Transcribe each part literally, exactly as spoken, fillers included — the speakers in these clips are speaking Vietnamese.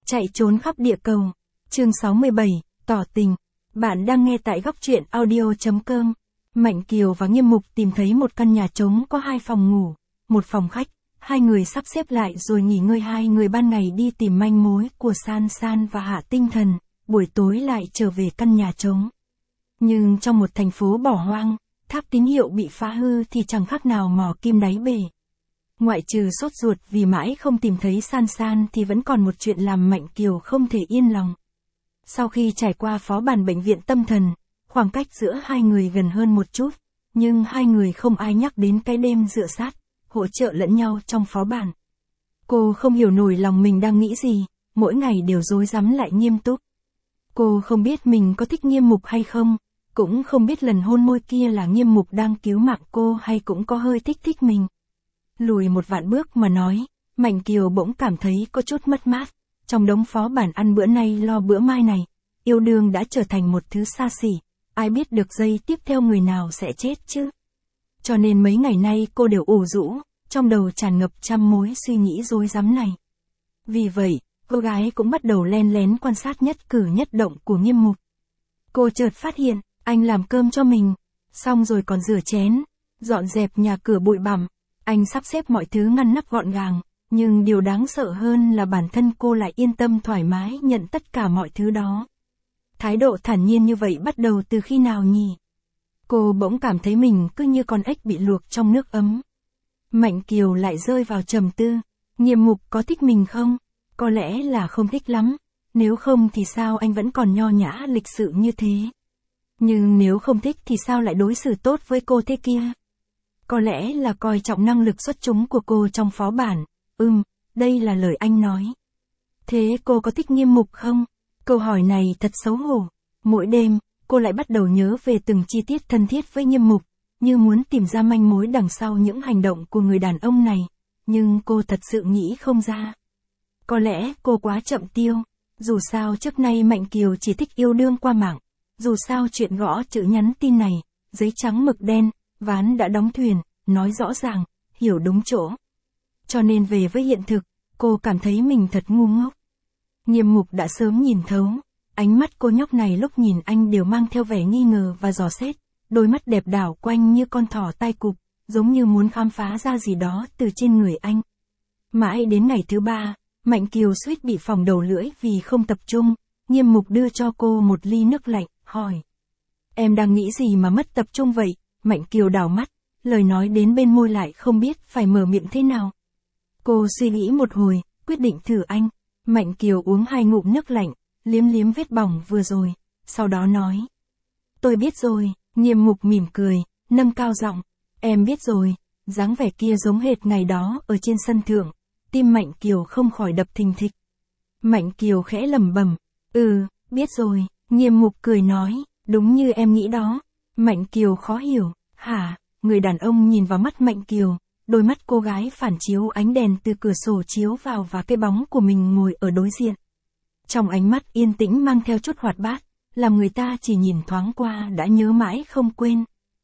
Chạy trốn khắp địa cầu. Chương sáu mươi bảy, tỏ tình. Bạn đang nghe tại góc truyện audio chấm com. Mạnh Kiều và Nghiêm Mục tìm thấy một căn nhà trống có hai phòng ngủ, một phòng khách. Hai người sắp xếp lại rồi nghỉ ngơi. Hai người ban ngày đi tìm manh mối của San San và hạ tinh thần, buổi tối lại trở về căn nhà trống. Nhưng trong một thành phố bỏ hoang, tháp tín hiệu bị phá hư thì chẳng khác nào mò kim đáy bể. Ngoại trừ sốt ruột vì mãi không tìm thấy San San thì vẫn còn một chuyện làm Mạnh Kiều không thể yên lòng. Sau khi trải qua phó bản bệnh viện tâm thần, khoảng cách giữa hai người gần hơn một chút, nhưng hai người không ai nhắc đến cái đêm dựa sát, hỗ trợ lẫn nhau trong phó bản. Cô không hiểu nổi lòng mình đang nghĩ gì, mỗi ngày đều rối rắm lại nghiêm túc. Cô không biết mình có thích Nghiêm Mục hay không, cũng không biết lần hôn môi kia là Nghiêm Mục đang cứu mạng cô hay cũng có hơi thích thích mình. Lùi một vạn bước mà nói, Mạnh Kiều bỗng cảm thấy có chút mất mát. Trong đống phó bản ăn bữa nay lo bữa mai này, yêu đương đã trở thành một thứ xa xỉ, ai biết được giây tiếp theo người nào sẽ chết chứ. Cho nên mấy ngày nay cô đều ủ rũ, trong đầu tràn ngập trăm mối suy nghĩ rối rắm này. Vì vậy, cô gái cũng bắt đầu len lén quan sát nhất cử nhất động của Nghiêm Mục. Cô chợt phát hiện, anh làm cơm cho mình, xong rồi còn rửa chén, dọn dẹp nhà cửa bụi bặm. Anh sắp xếp mọi thứ ngăn nắp gọn gàng, nhưng điều đáng sợ hơn là bản thân cô lại yên tâm thoải mái nhận tất cả mọi thứ đó. Thái độ thản nhiên như vậy bắt đầu từ khi nào nhỉ? Cô bỗng cảm thấy mình cứ như con ếch bị luộc trong nước ấm. Mạnh Kiều lại rơi vào trầm tư. Nghiêm Mục có thích mình không? Có lẽ là không thích lắm. Nếu không thì sao anh vẫn còn nho nhã lịch sự như thế? Nhưng nếu không thích thì sao lại đối xử tốt với cô thế kia? Có lẽ là coi trọng năng lực xuất chúng của cô trong phó bản. Ừm, đây là lời anh nói. Thế cô có thích Nghiêm Mục không? Câu hỏi này thật xấu hổ. Mỗi đêm, cô lại bắt đầu nhớ về từng chi tiết thân thiết với Nghiêm Mục, như muốn tìm ra manh mối đằng sau những hành động của người đàn ông này. Nhưng cô thật sự nghĩ không ra. Có lẽ cô quá chậm tiêu. Dù sao trước nay Mạnh Kiều chỉ thích yêu đương qua mạng. Dù sao chuyện gõ chữ nhắn tin này, giấy trắng mực đen, ván đã đóng thuyền, nói rõ ràng, hiểu đúng chỗ. Cho nên về với hiện thực, cô cảm thấy mình thật ngu ngốc. Nghiêm Mục đã sớm nhìn thấu, ánh mắt cô nhóc này lúc nhìn anh đều mang theo vẻ nghi ngờ và dò xét, đôi mắt đẹp đảo quanh như con thỏ tai cụp, giống như muốn khám phá ra gì đó từ trên người anh. Mãi đến ngày thứ ba, Mạnh Kiều suýt bị phỏng đầu lưỡi vì không tập trung, Nghiêm Mục đưa cho cô một ly nước lạnh, hỏi. Em đang nghĩ gì mà mất tập trung vậy? Mạnh Kiều đảo mắt, lời nói đến bên môi lại không biết phải mở miệng thế nào. Cô suy nghĩ một hồi, quyết định thử anh. Mạnh Kiều uống hai ngụm nước lạnh, liếm liếm vết bỏng vừa rồi, sau đó nói. Tôi biết rồi. Nghiêm Mục mỉm cười, nâng cao giọng. Em biết rồi. Dáng vẻ kia giống hệt ngày đó ở trên sân thượng. Tim Mạnh Kiều không khỏi đập thình thịch. Mạnh Kiều khẽ lẩm bẩm. Ừ, biết rồi. Nghiêm Mục cười nói, đúng như em nghĩ đó. Mạnh Kiều khó hiểu. Hả? Người đàn ông nhìn vào mắt Mạnh Kiều, đôi mắt cô gái phản chiếu ánh đèn từ cửa sổ chiếu vào và cái bóng của mình ngồi ở đối diện. Trong ánh mắt yên tĩnh mang theo chút hoạt bát, làm người ta chỉ nhìn thoáng qua đã nhớ mãi không quên.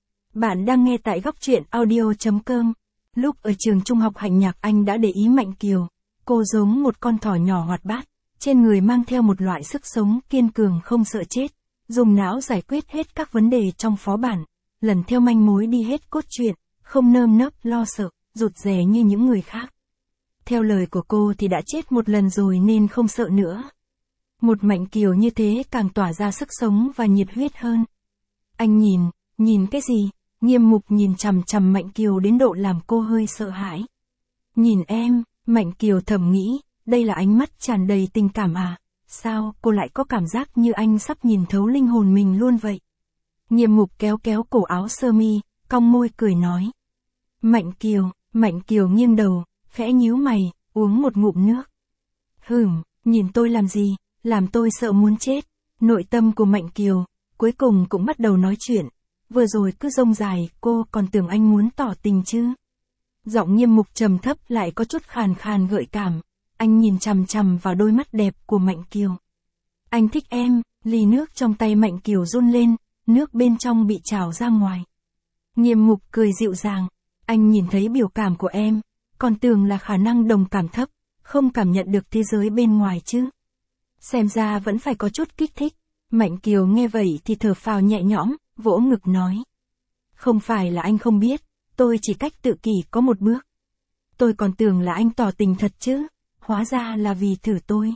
Bạn đang nghe tại góc truyện audio chấm com. Lúc ở trường trung học Hạnh Nhạc anh đã để ý Mạnh Kiều. Cô giống một con thỏ nhỏ hoạt bát, trên người mang theo một loại sức sống kiên cường không sợ chết, dùng não giải quyết hết các vấn đề trong phó bản. Lần theo manh mối đi hết cốt truyện, không nơm nớp lo sợ, rụt rè như những người khác. Theo lời của cô thì đã chết một lần rồi nên không sợ nữa. Một Mạnh Kiều như thế càng tỏa ra sức sống và nhiệt huyết hơn. Anh nhìn, nhìn cái gì? Nghiêm Mục nhìn chằm chằm Mạnh Kiều đến độ làm cô hơi sợ hãi. Nhìn em, Mạnh Kiều thầm nghĩ, đây là ánh mắt tràn đầy tình cảm à? Sao cô lại có cảm giác như anh sắp nhìn thấu linh hồn mình luôn vậy? Nghiêm Mục kéo kéo cổ áo sơ mi, cong môi cười nói. Mạnh Kiều, Mạnh Kiều nghiêng đầu, khẽ nhíu mày, uống một ngụm nước. Hửm, nhìn tôi làm gì, làm tôi sợ muốn chết. Nội tâm của Mạnh Kiều, cuối cùng cũng bắt đầu nói chuyện. Vừa rồi cứ rông dài, cô còn tưởng anh muốn tỏ tình chứ. Giọng Nghiêm Mục trầm thấp lại có chút khàn khàn gợi cảm. Anh nhìn chằm chằm vào đôi mắt đẹp của Mạnh Kiều. Anh thích em. Ly nước trong tay Mạnh Kiều run lên, nước bên trong bị trào ra ngoài. Nghiêm Mục cười dịu dàng. Anh nhìn thấy biểu cảm của em, còn tưởng là khả năng đồng cảm thấp, không cảm nhận được thế giới bên ngoài chứ. Xem ra vẫn phải có chút kích thích. Mạnh Kiều nghe vậy thì thở phào nhẹ nhõm, vỗ ngực nói. Không phải là anh không biết, tôi chỉ cách tự kỷ có một bước. Tôi còn tưởng là anh tỏ tình thật chứ, hóa ra là vì thử tôi.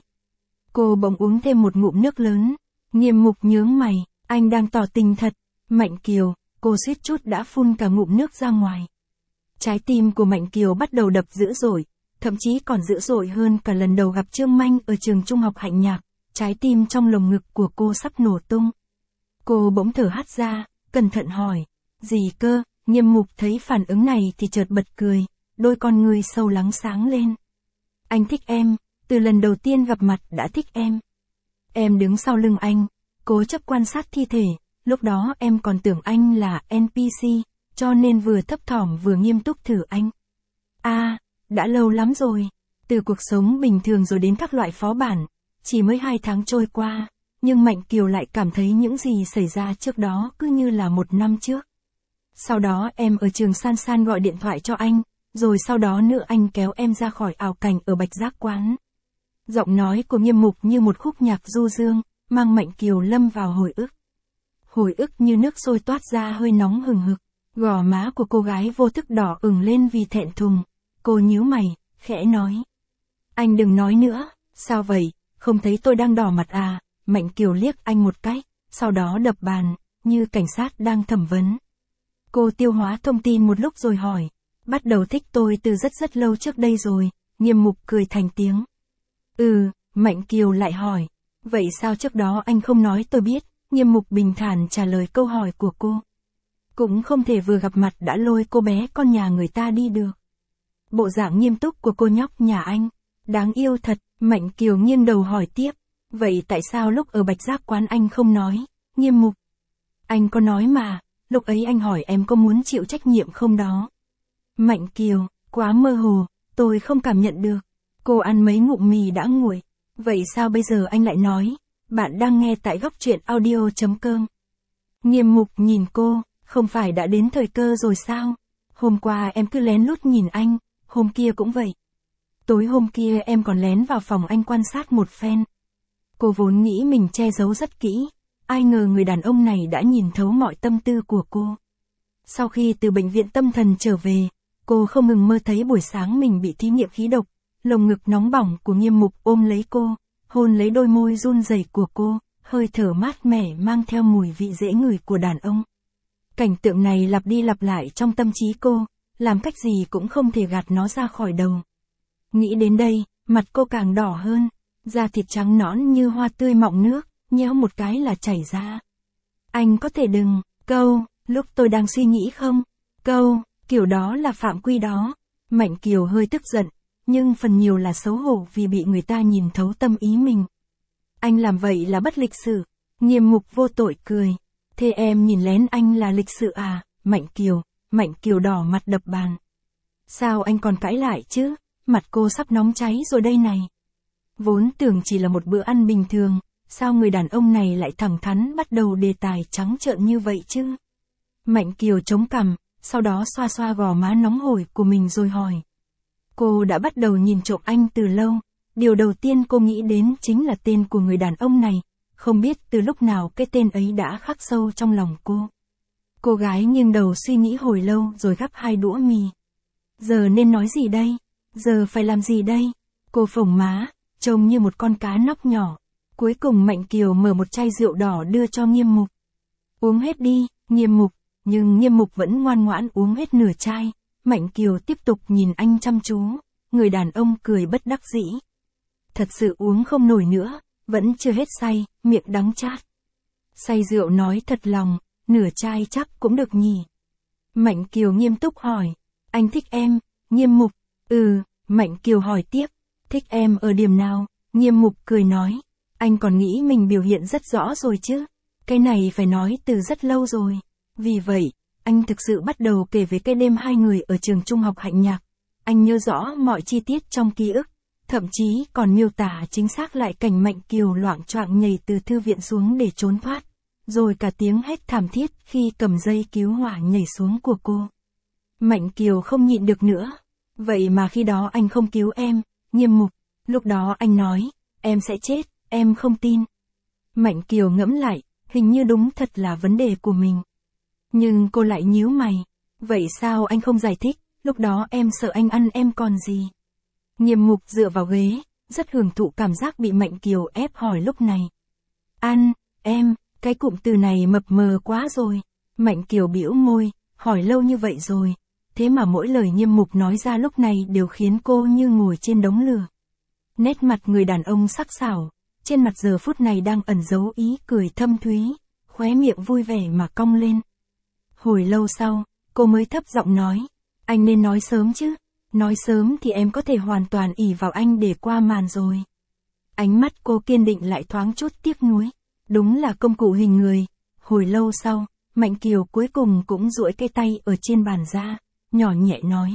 Cô bỗng uống thêm một ngụm nước lớn, Nghiêm Mục nhướng mày, anh đang tỏ tình thật. Mạnh Kiều, cô suýt chút đã phun cả ngụm nước ra ngoài. Trái tim của Mạnh Kiều bắt đầu đập dữ dội, thậm chí còn dữ dội hơn cả lần đầu gặp Trương Manh ở trường trung học Hạnh Nhạc, trái tim trong lồng ngực của cô sắp nổ tung. Cô bỗng thở hắt ra, cẩn thận hỏi, gì cơ? Nghiêm Mục thấy phản ứng này thì chợt bật cười, đôi con ngươi sâu lắng sáng lên. Anh thích em, từ lần đầu tiên gặp mặt đã thích em. Em đứng sau lưng anh, cố chấp quan sát thi thể, lúc đó em còn tưởng anh là en pê xê, cho nên vừa thấp thỏm vừa nghiêm túc thử anh. À, đã lâu lắm rồi, từ cuộc sống bình thường rồi đến các loại phó bản, chỉ mới hai tháng trôi qua, nhưng Mạnh Kiều lại cảm thấy những gì xảy ra trước đó cứ như là một năm trước. Sau đó em ở trường San San gọi điện thoại cho anh, rồi sau đó nữa anh kéo em ra khỏi ảo cảnh ở Bạch Giác quán. Giọng nói của Nghiêm Mục như một khúc nhạc du dương, mang Mạnh Kiều lâm vào hồi ức. Hồi ức như nước sôi toát ra hơi nóng hừng hực, gò má của cô gái vô thức đỏ ửng lên vì thẹn thùng. Cô nhíu mày, khẽ nói. Anh đừng nói nữa, sao vậy, không thấy tôi đang đỏ mặt à? Mạnh Kiều liếc anh một cái, sau đó đập bàn, như cảnh sát đang thẩm vấn. Cô tiêu hóa thông tin một lúc rồi hỏi, bắt đầu thích tôi từ rất rất lâu trước đây rồi. Nghiêm Mục cười thành tiếng. Ừ, Mạnh Kiều lại hỏi, vậy sao trước đó anh không nói tôi biết? Nghiêm Mục bình thản trả lời câu hỏi của cô. Cũng không thể vừa gặp mặt đã lôi cô bé con nhà người ta đi được. Bộ dạng nghiêm túc của cô nhóc nhà anh, đáng yêu thật. Mạnh Kiều nghiêng đầu hỏi tiếp, vậy tại sao lúc ở Bạch Giác quán anh không nói? Nghiêm Mục, anh có nói mà, lúc ấy anh hỏi em có muốn chịu trách nhiệm không đó. Mạnh Kiều, quá mơ hồ, tôi không cảm nhận được. Cô ăn mấy ngụm mì đã nguội, vậy sao bây giờ anh lại nói? Bạn đang nghe tại góc truyện audio chấm com. Nghiêm Mục nhìn cô, không phải đã đến thời cơ rồi sao? Hôm qua em cứ lén lút nhìn anh, hôm kia cũng vậy. Tối hôm kia em còn lén vào phòng anh quan sát một phen. Cô vốn nghĩ mình che giấu rất kỹ, ai ngờ người đàn ông này đã nhìn thấu mọi tâm tư của cô. Sau khi từ bệnh viện tâm thần trở về, cô không ngừng mơ thấy buổi sáng mình bị thí nghiệm khí độc, lồng ngực nóng bỏng của Nghiêm Mục ôm lấy cô, hôn lấy đôi môi run rẩy của cô, hơi thở mát mẻ mang theo mùi vị dễ ngửi của đàn ông. Cảnh tượng này lặp đi lặp lại trong tâm trí cô, làm cách gì cũng không thể gạt nó ra khỏi đầu. Nghĩ đến đây, mặt cô càng đỏ hơn, da thịt trắng nõn như hoa tươi mọng nước, nhéo một cái là chảy ra. Anh có thể đừng, câu, lúc tôi đang suy nghĩ không? Câu, kiểu đó là phạm quy đó. Mạnh Kiều hơi tức giận, nhưng phần nhiều là xấu hổ vì bị người ta nhìn thấu tâm ý mình. Anh làm vậy là bất lịch sự. Nghiêm Mục vô tội cười. Thế em nhìn lén anh là lịch sự à? Mạnh Kiều, Mạnh Kiều đỏ mặt đập bàn. Sao anh còn cãi lại chứ? Mặt cô sắp nóng cháy rồi đây này. Vốn tưởng chỉ là một bữa ăn bình thường, sao người đàn ông này lại thẳng thắn bắt đầu đề tài trắng trợn như vậy chứ? Mạnh Kiều chống cằm, sau đó xoa xoa gò má nóng hổi của mình rồi hỏi. Cô đã bắt đầu nhìn trộm anh từ lâu, điều đầu tiên cô nghĩ đến chính là tên của người đàn ông này, không biết từ lúc nào cái tên ấy đã khắc sâu trong lòng cô. Cô gái nghiêng đầu suy nghĩ hồi lâu rồi gắp hai đũa mì. Giờ nên nói gì đây? Giờ phải làm gì đây? Cô phồng má, trông như một con cá nóc nhỏ. Cuối cùng Mạnh Kiều mở một chai rượu đỏ đưa cho Nghiêm Mục. Uống hết đi, Nghiêm Mục. Nhưng Nghiêm Mục vẫn ngoan ngoãn uống hết nửa chai. Mạnh Kiều tiếp tục nhìn anh chăm chú. Người đàn ông cười bất đắc dĩ. Thật sự uống không nổi nữa, vẫn chưa hết say, miệng đắng chát. Say rượu nói thật lòng, nửa chai chắc cũng được nhỉ. Mạnh Kiều nghiêm túc hỏi. Anh thích em? Nghiêm Mục. Ừ, Mạnh Kiều hỏi tiếp. Thích em ở điểm nào? Nghiêm Mục cười nói. Anh còn nghĩ mình biểu hiện rất rõ rồi chứ. Cái này phải nói từ rất lâu rồi. Vì vậy, anh thực sự bắt đầu kể về cái đêm hai người ở trường trung học Hạnh Nhạc. Anh nhớ rõ mọi chi tiết trong ký ức, thậm chí còn miêu tả chính xác lại cảnh Mạnh Kiều loạng choạng nhảy từ thư viện xuống để trốn thoát, rồi cả tiếng hét thảm thiết khi cầm dây cứu hỏa nhảy xuống của cô. Mạnh Kiều không nhịn được nữa. Vậy mà khi đó anh không cứu em, Nghiêm Mục. Lúc đó anh nói, em sẽ chết, em không tin. Mạnh Kiều ngẫm lại, hình như đúng thật là vấn đề của mình. Nhưng cô lại nhíu mày. Vậy sao anh không giải thích, lúc đó em sợ anh ăn em còn gì. Nghiêm Mục dựa vào ghế, rất hưởng thụ cảm giác bị Mạnh Kiều ép hỏi lúc này. Ăn, em, cái cụm từ này mập mờ quá rồi. Mạnh Kiều bĩu môi, hỏi lâu như vậy rồi. Thế mà mỗi lời Nghiêm Mục nói ra lúc này đều khiến cô như ngồi trên đống lửa. Nét mặt người đàn ông sắc sảo, trên mặt giờ phút này đang ẩn giấu ý cười thâm thúy, khóe miệng vui vẻ mà cong lên. Hồi lâu sau, cô mới thấp giọng nói, anh nên nói sớm chứ, nói sớm thì em có thể hoàn toàn ỷ vào anh để qua màn rồi. Ánh mắt cô kiên định lại thoáng chút tiếc nuối, đúng là công cụ hình người. Hồi lâu sau, Mạnh Kiều cuối cùng cũng duỗi cái tay ở trên bàn ra, nhỏ nhẹ nói.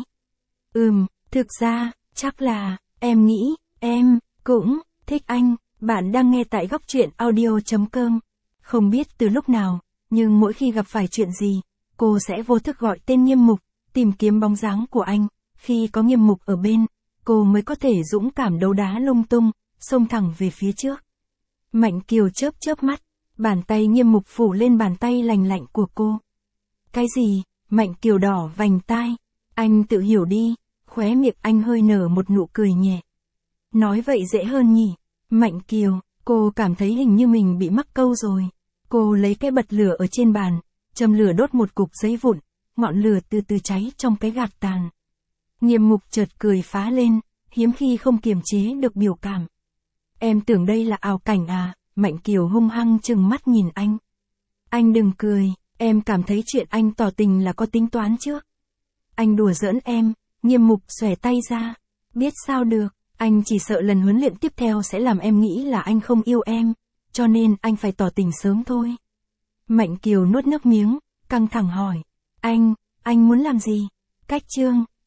Ừm, thực ra, chắc là, em nghĩ, em, cũng, thích anh. Bạn đang nghe tại góc truyện audio.com. Không biết từ lúc nào, nhưng mỗi khi gặp phải chuyện gì, cô sẽ vô thức gọi tên Nghiêm Mục, tìm kiếm bóng dáng của anh. Khi có Nghiêm Mục ở bên, cô mới có thể dũng cảm đấu đá lung tung, xông thẳng về phía trước. Mạnh Kiều chớp chớp mắt, bàn tay Nghiêm Mục phủ lên bàn tay lành lạnh của cô. Cái gì? Mạnh Kiều đỏ vành tai. Anh tự hiểu đi. Khóe miệng anh hơi nở một nụ cười nhẹ. Nói vậy dễ hơn nhỉ? Mạnh Kiều, cô cảm thấy hình như mình bị mắc câu rồi. Cô lấy cái bật lửa ở trên bàn, châm lửa đốt một cục giấy vụn, ngọn lửa từ từ cháy trong cái gạt tàn. Nghiêm Mục chợt cười phá lên, hiếm khi không kiềm chế được biểu cảm. Em tưởng đây là ảo cảnh à? Mạnh Kiều hung hăng trừng mắt nhìn anh. Anh đừng cười, em cảm thấy chuyện anh tỏ tình là có tính toán trước. Anh đùa giỡn em. Nghiêm Mục xòe tay ra. Biết sao được, anh chỉ sợ lần huấn luyện tiếp theo sẽ làm em nghĩ là anh không yêu em, cho nên anh phải tỏ tình sớm thôi. Mạnh Kiều nuốt nước miếng, căng thẳng hỏi. Anh, anh muốn làm gì? Cách chương.